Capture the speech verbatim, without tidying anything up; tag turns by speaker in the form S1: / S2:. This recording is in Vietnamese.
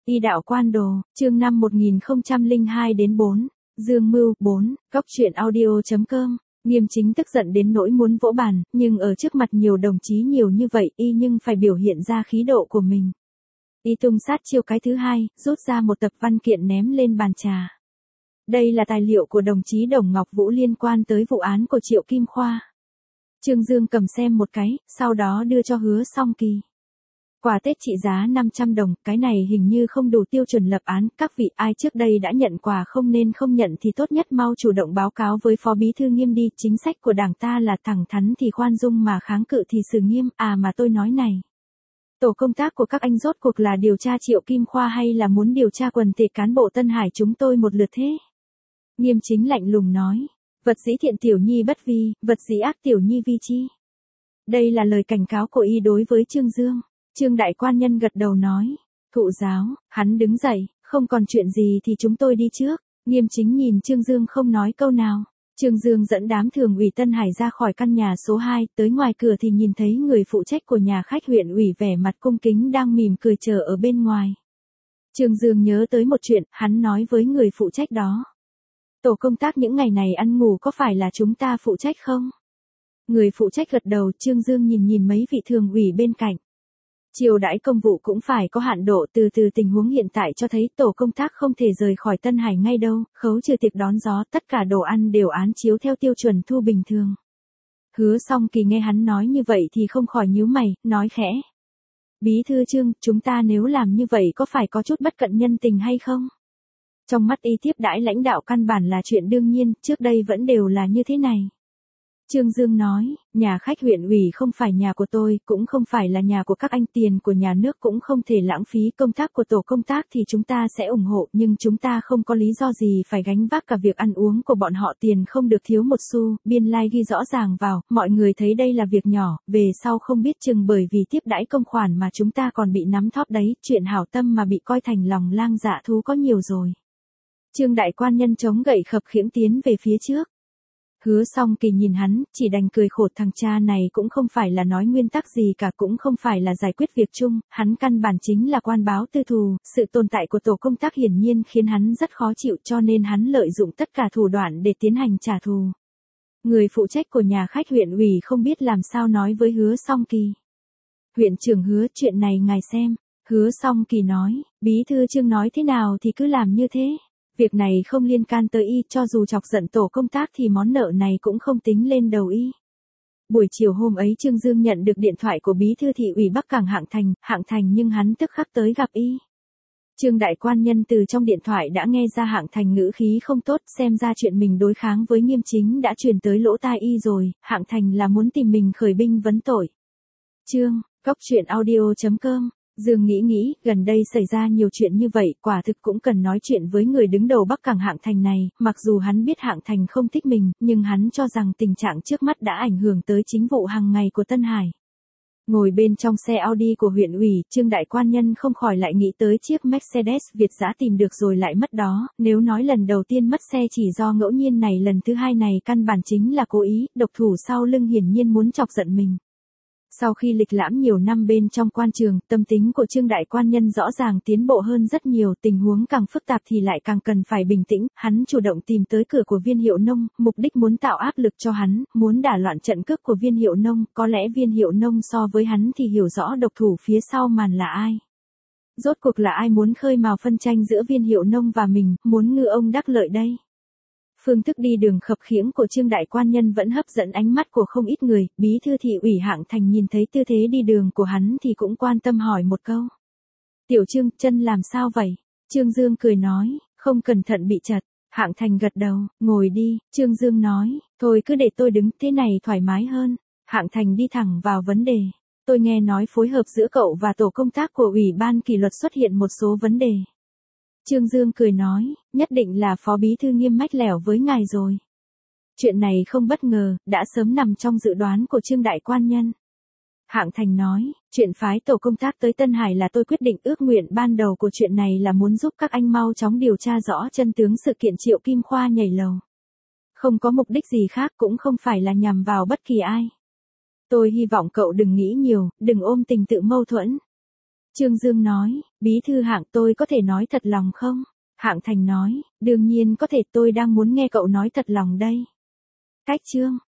S1: Y đạo quan đồ, chương năm một nghìn không trăm lẻ hai đến bốn, Dương Mưu, bốn, Cóc truyện audio.com, Nghiêm Chính tức giận đến nỗi muốn vỗ bàn, nhưng ở trước mặt nhiều đồng chí nhiều như vậy y nhưng phải biểu hiện ra khí độ của mình. Y tung sát chiêu cái thứ hai, rút ra một tập văn kiện ném lên bàn trà. Đây là tài liệu của đồng chí Đồng Ngọc Vũ liên quan tới vụ án của Triệu Kim Khoa. Trương Dương cầm xem một cái, sau đó đưa cho Hứa Song Kỳ. Quà Tết trị giá năm trăm đồng, cái này hình như không đủ tiêu chuẩn lập án, các vị ai trước đây đã nhận quà không nên không nhận thì tốt nhất mau chủ động báo cáo với Phó Bí Thư Nghiêm đi, chính sách của Đảng ta là thẳng thắn thì khoan dung mà kháng cự thì xử nghiêm, à mà tôi nói này. Tổ công tác của các anh rốt cuộc là điều tra Triệu Kim Khoa hay là muốn điều tra quần thể cán bộ Tân Hải chúng tôi một lượt thế? Nghiêm Chính lạnh lùng nói, vật dĩ thiện tiểu nhi bất vi, vật dĩ ác tiểu nhi vi chi. Đây là lời cảnh cáo của y đối với Trương Dương. Trương đại quan nhân gật đầu nói, thụ giáo, hắn đứng dậy, không còn chuyện gì thì chúng tôi đi trước. Nghiêm Chính nhìn Trương Dương không nói câu nào. Trương Dương dẫn đám thường ủy Tân Hải ra khỏi căn nhà số hai, tới ngoài cửa thì nhìn thấy người phụ trách của nhà khách huyện ủy vẻ mặt cung kính đang mỉm cười chờ ở bên ngoài. Trương Dương nhớ tới một chuyện, hắn nói với người phụ trách đó. Tổ công tác những ngày này ăn ngủ có phải là chúng ta phụ trách không? Người phụ trách gật đầu. Trương Dương nhìn nhìn mấy vị thường ủy bên cạnh. Chiêu đãi công vụ cũng phải có hạn độ, từ từ tình huống hiện tại cho thấy tổ công tác không thể rời khỏi Tân Hải ngay đâu, khấu trừ tiệc đón gió, tất cả đồ ăn đều án chiếu theo tiêu chuẩn thu bình thường. Hứa Song Kỳ nghe hắn nói như vậy thì không khỏi nhíu mày, nói khẽ. Bí thư Trương, chúng ta nếu làm như vậy có phải có chút bất cận nhân tình hay không? Trong mắt y tiếp đãi lãnh đạo căn bản là chuyện đương nhiên, trước đây vẫn đều là như thế này. Trương Dương nói, nhà khách huyện ủy không phải nhà của tôi, cũng không phải là nhà của các anh, tiền của nhà nước cũng không thể lãng phí, công tác của tổ công tác thì chúng ta sẽ ủng hộ, nhưng chúng ta không có lý do gì phải gánh vác cả việc ăn uống của bọn họ, tiền không được thiếu một xu, biên lai ghi rõ ràng vào, mọi người thấy đây là việc nhỏ, về sau không biết chừng bởi vì tiếp đãi công khoản mà chúng ta còn bị nắm thóp đấy, chuyện hảo tâm mà bị coi thành lòng lang dạ thú có nhiều rồi. Trương đại quan nhân chống gậy khập khiễng tiến về phía trước. Hứa Song Kỳ nhìn hắn, chỉ đành cười khổ, thằng cha này cũng không phải là nói nguyên tắc gì cả, cũng không phải là giải quyết việc chung, hắn căn bản chính là quan báo tư thù, sự tồn tại của tổ công tác hiển nhiên khiến hắn rất khó chịu cho nên hắn lợi dụng tất cả thủ đoạn để tiến hành trả thù. Người phụ trách của nhà khách huyện ủy không biết làm sao nói với Hứa Song Kỳ. Huyện trưởng Hứa, chuyện này ngài xem. Hứa Song Kỳ nói, Bí thư Trương nói thế nào thì cứ làm như thế. Việc này không liên can tới y, cho dù chọc giận tổ công tác thì món nợ này cũng không tính lên đầu y. Buổi chiều hôm ấy Trương Dương nhận được điện thoại của Bí thư thị ủy Bắc Cảng Hạng Thành, Hạng Thành nhưng hắn tức khắc tới gặp y. Trương đại quan nhân từ trong điện thoại đã nghe ra Hạng Thành ngữ khí không tốt, xem ra chuyện mình đối kháng với Nghiêm Chính đã truyền tới lỗ tai y rồi, Hạng Thành là muốn tìm mình khởi binh vấn tội. Chương, Cóc truyện audio.com. Dương nghĩ nghĩ, gần đây xảy ra nhiều chuyện như vậy, quả thực cũng cần nói chuyện với người đứng đầu Bắc Cảng Hạng Thành này, mặc dù hắn biết Hạng Thành không thích mình, nhưng hắn cho rằng tình trạng trước mắt đã ảnh hưởng tới chính vụ hàng ngày của Tân Hải. Ngồi bên trong xe Audi của huyện ủy, Trương đại quan nhân không khỏi lại nghĩ tới chiếc Mercedes Việt dã tìm được rồi lại mất đó, nếu nói lần đầu tiên mất xe chỉ do ngẫu nhiên này, lần thứ hai này căn bản chính là cố ý, độc thủ sau lưng hiển nhiên muốn chọc giận mình. Sau khi lịch lãm nhiều năm bên trong quan trường, tâm tính của Trương đại quan nhân rõ ràng tiến bộ hơn rất nhiều, tình huống càng phức tạp thì lại càng cần phải bình tĩnh, hắn chủ động tìm tới cửa của Viên Hiệu Nông, mục đích muốn tạo áp lực cho hắn, muốn đả loạn trận cước của Viên Hiệu Nông, có lẽ Viên Hiệu Nông so với hắn thì hiểu rõ độc thủ phía sau màn là ai. Rốt cuộc là ai muốn khơi mào phân tranh giữa Viên Hiệu Nông và mình, muốn ngư ông đắc lợi đây? Phương thức đi đường khập khiễng của Trương đại quan nhân vẫn hấp dẫn ánh mắt của không ít người, Bí thư thị ủy Hạng Thành nhìn thấy tư thế đi đường của hắn thì cũng quan tâm hỏi một câu. Tiểu Trương, chân làm sao vậy? Trương Dương cười nói, không cẩn thận bị trật. Hạng Thành gật đầu, ngồi đi. Trương Dương nói, thôi cứ để tôi đứng, thế này thoải mái hơn. Hạng Thành đi thẳng vào vấn đề. Tôi nghe nói phối hợp giữa cậu và tổ công tác của Ủy ban kỷ luật xuất hiện một số vấn đề. Trương Dương cười nói, nhất định là Phó Bí thư Nghiêm mách lẻo với ngài rồi. Chuyện này không bất ngờ, đã sớm nằm trong dự đoán của Trương đại quan nhân. Hạng Thành nói, chuyện phái tổ công tác tới Tân Hải là tôi quyết định, ước nguyện ban đầu của chuyện này là muốn giúp các anh mau chóng điều tra rõ chân tướng sự kiện Triệu Kim Khoa nhảy lầu. Không có mục đích gì khác, cũng không phải là nhằm vào bất kỳ ai. Tôi hy vọng cậu đừng nghĩ nhiều, đừng ôm tình tự mâu thuẫn. Trương Dương nói, bí thư Hạng tôi có thể nói thật lòng không? Hạng Thành nói, đương nhiên có thể, tôi đang muốn nghe cậu nói thật lòng đây. Cách Trương